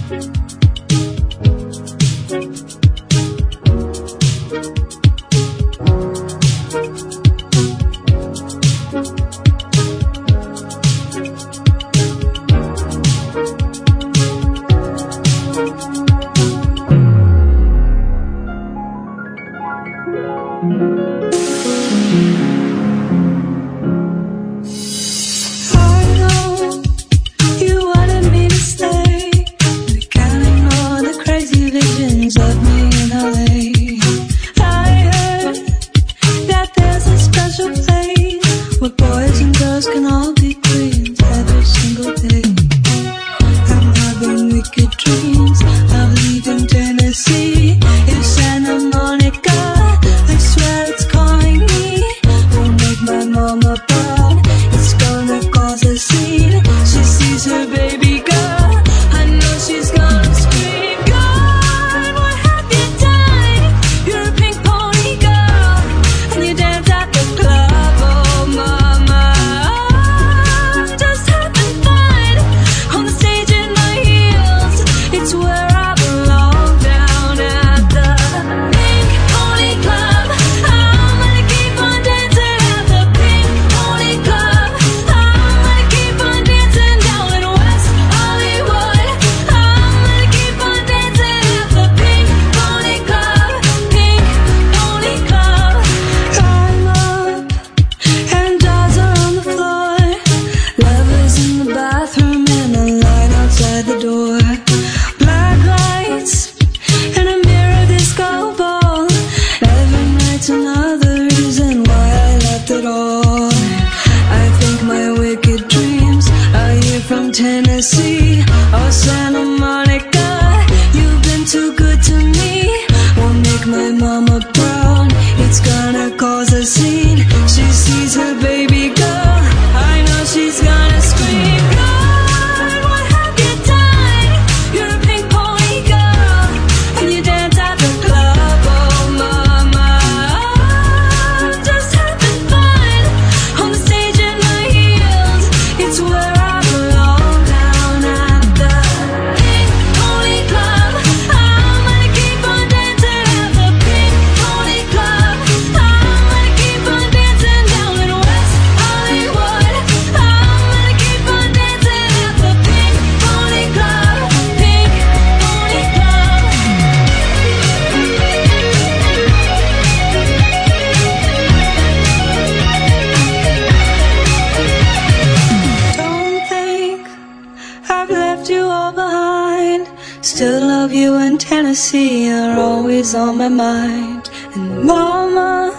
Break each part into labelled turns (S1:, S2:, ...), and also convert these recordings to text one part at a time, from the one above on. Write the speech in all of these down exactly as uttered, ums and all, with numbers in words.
S1: On my mind. And mama,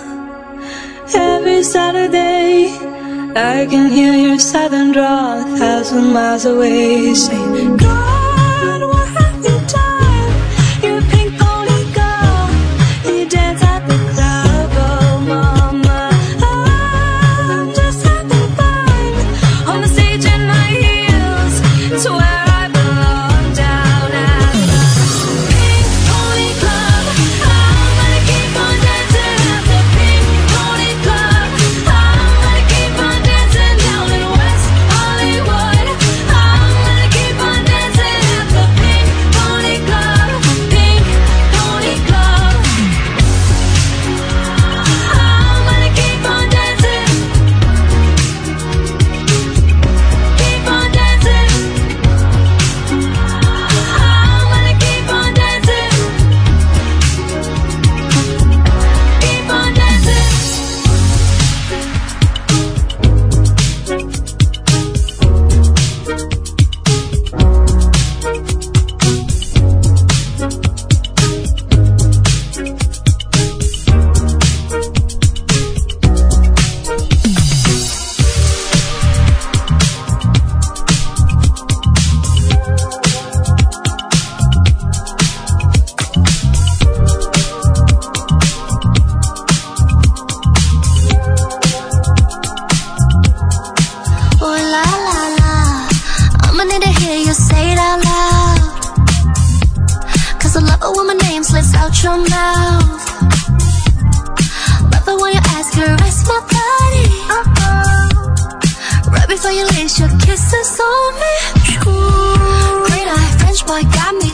S1: every Saturday I can hear your southern drawl a thousand miles away, saying, God, what have you done? You're a pink pony girl, you dance at the club. Oh mama, I'm just having fun on the stage in my heels. It's where I belong, down at the Pink Pony Club. Your mouth, love it when you ask, caress my body. Uh-oh. Right before you lace your kisses on me. Ooh. Green eye French boy got me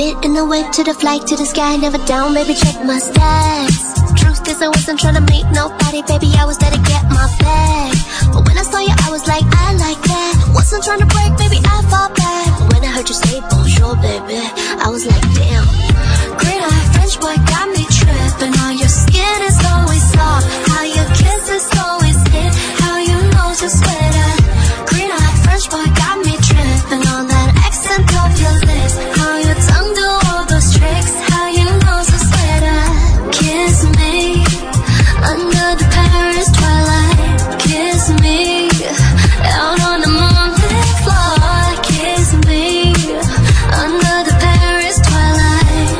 S2: fit in the whip to the flight to the sky, never down, baby, check my stats. Truth is I wasn't trying to meet nobody, baby, I was there to get my bag. But when I saw you, I was like, I like that. Wasn't trying to break, baby, I fall back. But when I heard you say bonjour, baby, I was like, damn. Green-eyed French boy got me tripping. How your skin is always soft, how your kiss is always hit, how you know to sweat at. Green-eyed French boy got me tripping on that accent of your lips, how your tongue do all those tricks, how you know to sweat at. Kiss me under the Paris twilight. Kiss me out on the moonlit floor. Kiss me under the Paris twilight.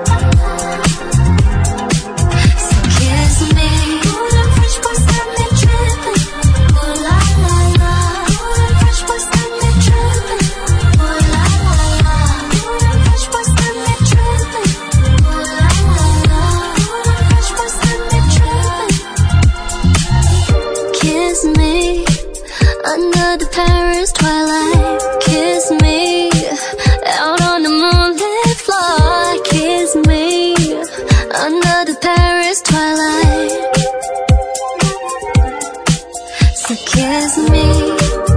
S2: So kiss me. Ooh, them French boys got me tripping. Ooh la la la. Ooh, them French boys got me tripping. Ooh la la la. Ooh, them French boys got me tripping. Ooh la la la. Ooh, them French boys got me tripping. Kiss me under the Paris twilight. Kiss me out on the moonlit floor. Kiss me under the Paris twilight. So kiss me.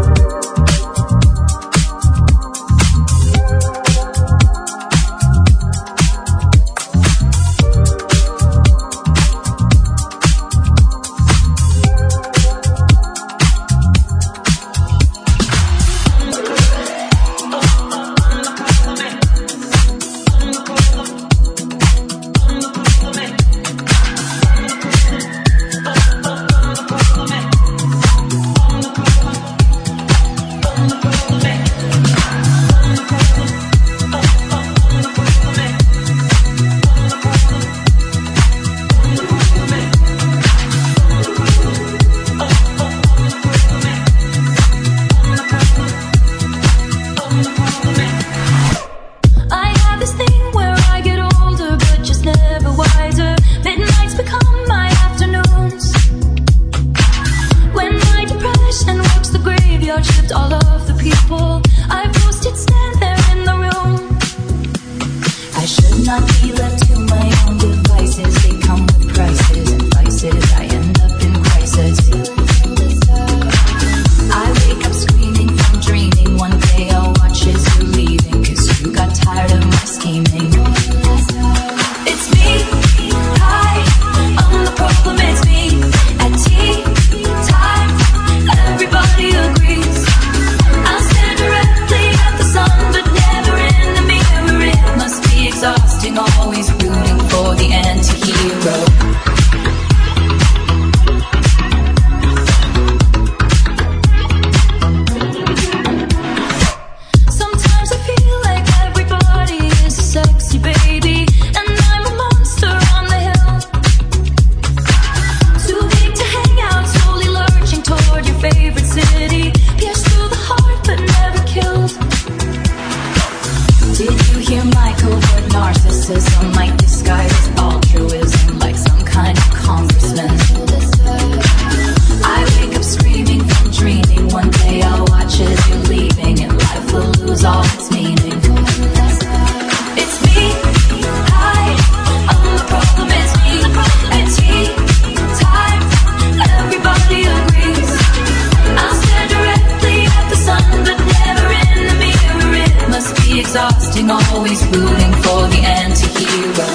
S2: I have this thing where I get older, but just never wiser. Midnights become my afternoons. When my depression walks the graveyard shift, all of the people I posted stand there in the room. I should not be left to my own devices. They come with prices and vices. I end up in crisis. I wake up screaming from dreaming. One day I'll watch as you're leaving, 'cause you got tired of my scheming. It's me, hi, I'm the problem, it's me. At tea time, everybody agrees. I'll stare directly at the sun, but never in the mirror. It must be exhausting, always rooting for the anti-hero. Sometimes I feel like everybody is a sexy baby, and I'm a monster on the hill. Too big to hang out, slowly lurching toward your favorite city. Pierced through the heart, but never killed. Did you hear my covert narcissism might disguise as altruism, like some kind of congressman? I wake up screaming from dreaming. One day I'll watch as you're leaving, and life will lose all its meaning. It's me, hi, I'm the problem, it's me. At tea time, everybody agrees. I'll stare directly at the sun, but never in the mirror. It must be exhausting, always rooting for the anti-hero.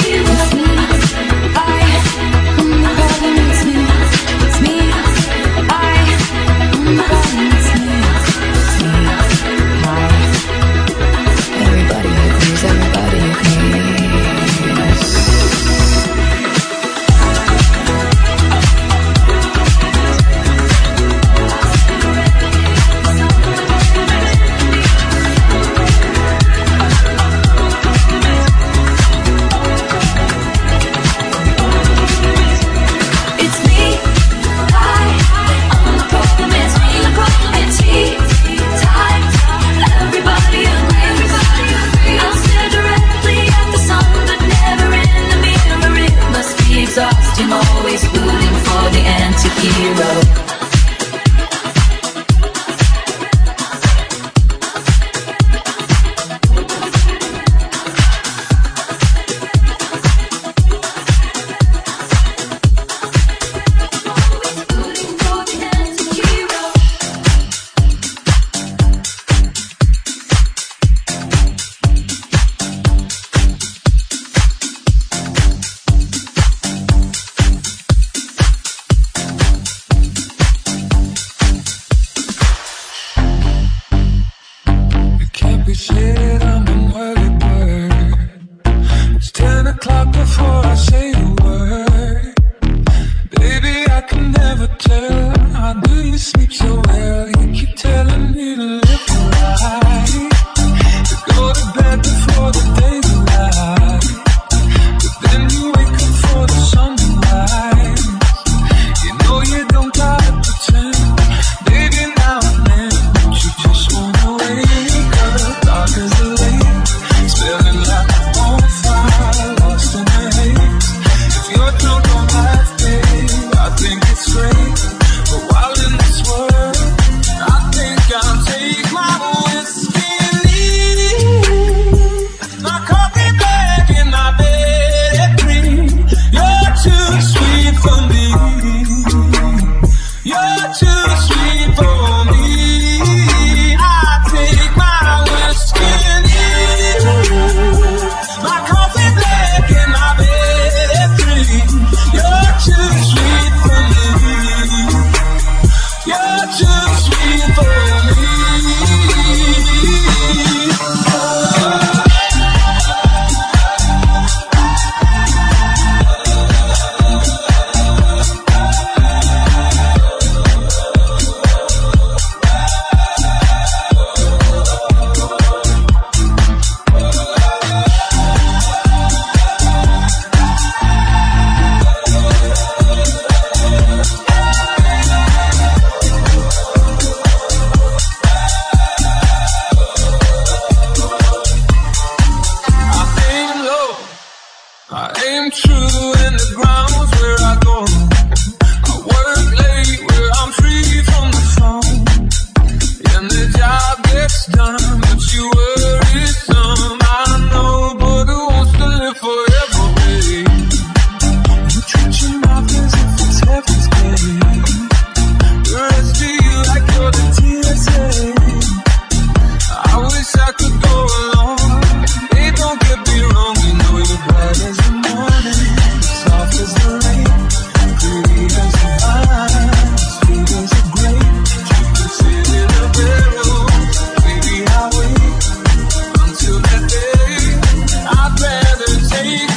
S2: It's me,
S1: I'm always rooting for the anti-hero. Take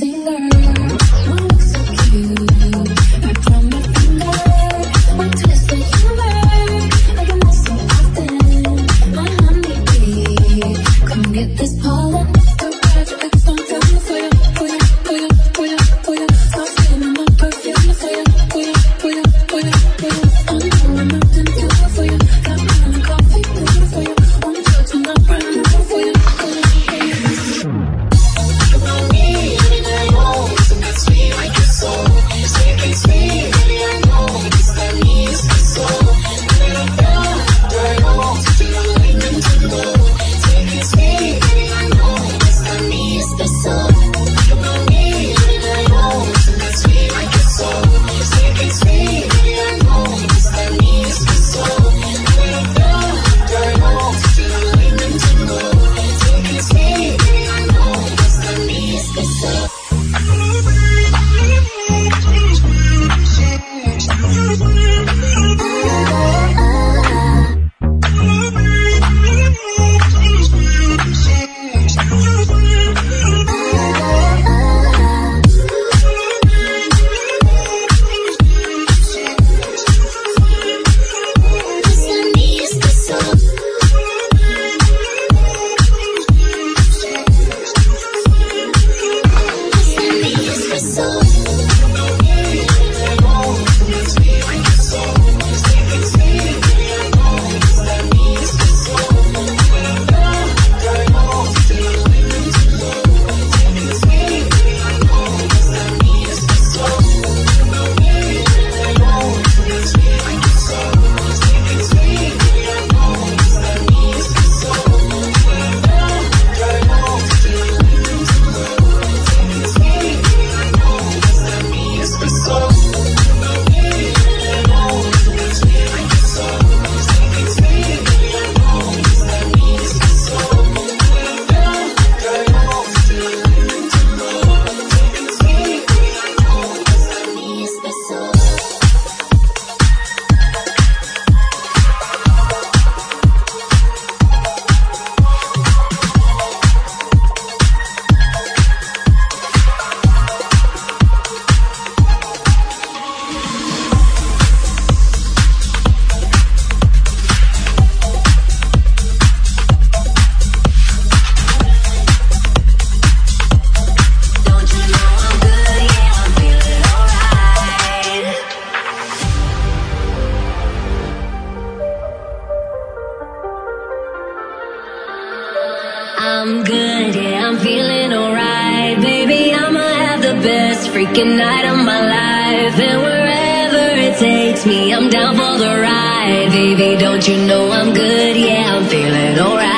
S3: I'm good, yeah, I'm feeling alright. Baby, I'ma have the best freaking night of my life. And wherever it takes me, I'm down for the ride. Baby, don't you know I'm good, yeah, I'm feeling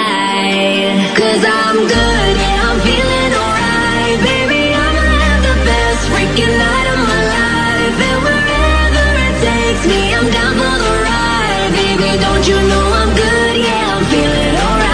S3: alright. Cause I'm good, yeah, I'm feeling alright. Baby, I'ma have the best freaking night of my life. And wherever it takes me, I'm down for the ride. Baby, don't you know I'm good, yeah, I'm feeling alright.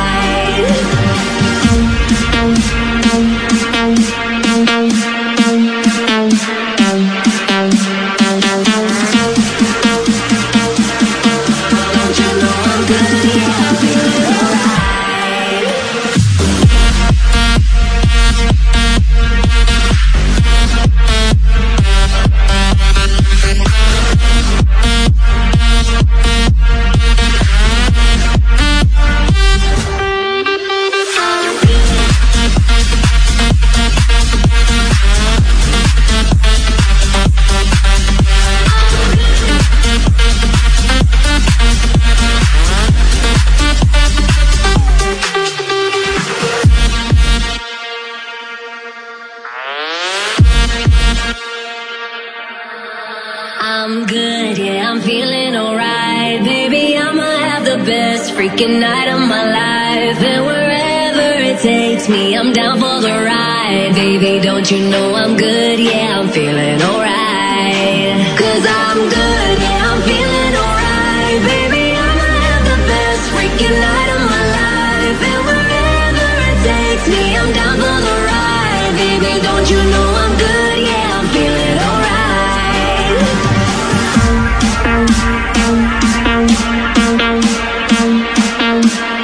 S3: I'm good, yeah, I'm feeling alright. Baby, I'ma have the best freaking night of my life. And wherever it takes me, I'm down for the ride. Baby, don't you know I'm good, yeah, I'm feeling alright. Cause I'm good, yeah, I'm feeling alright. Baby, I'ma have the best freaking night of my life. And wherever it takes me, I'm down for the ride. Baby, don't you know I'm good, yeah, I'm feeling alright.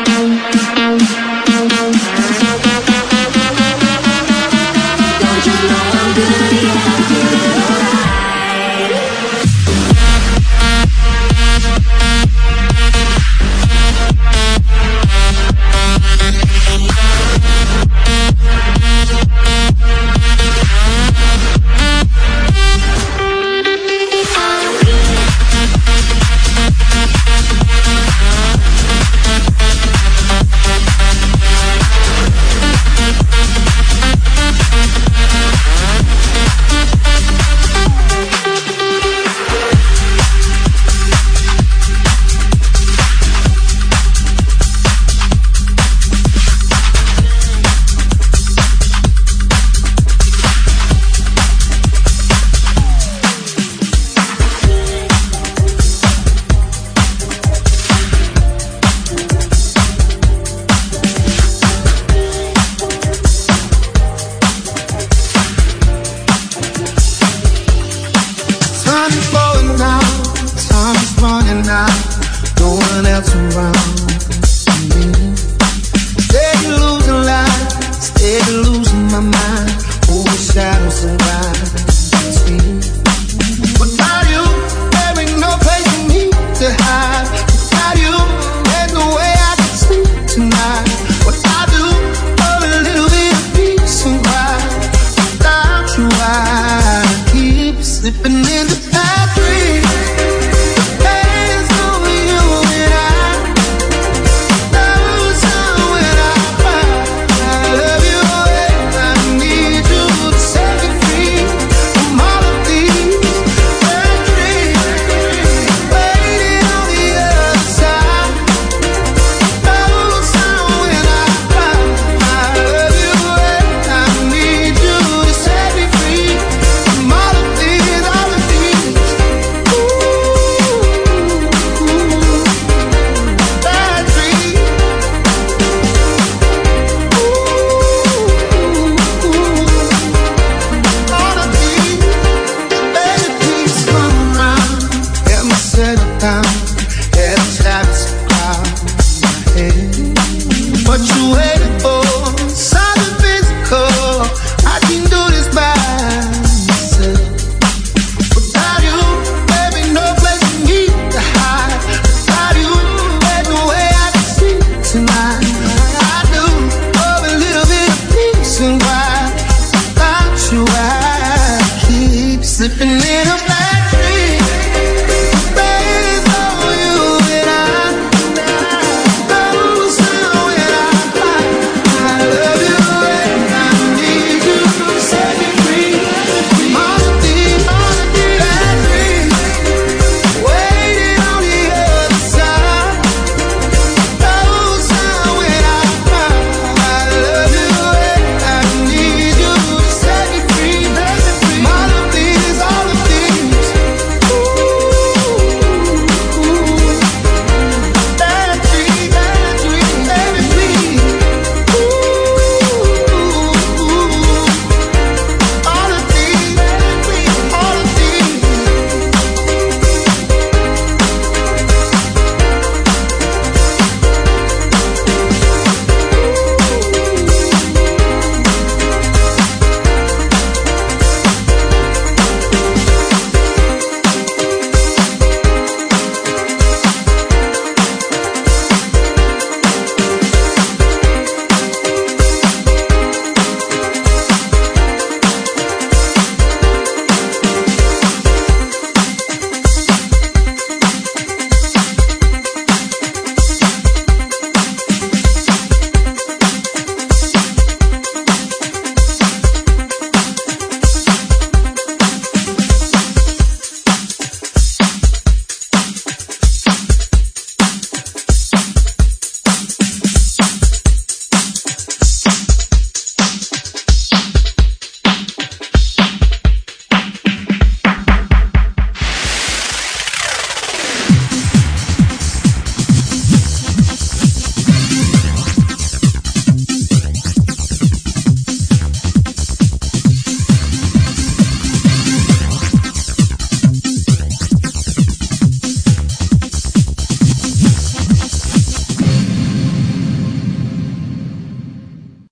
S3: Don't you know
S4: Why?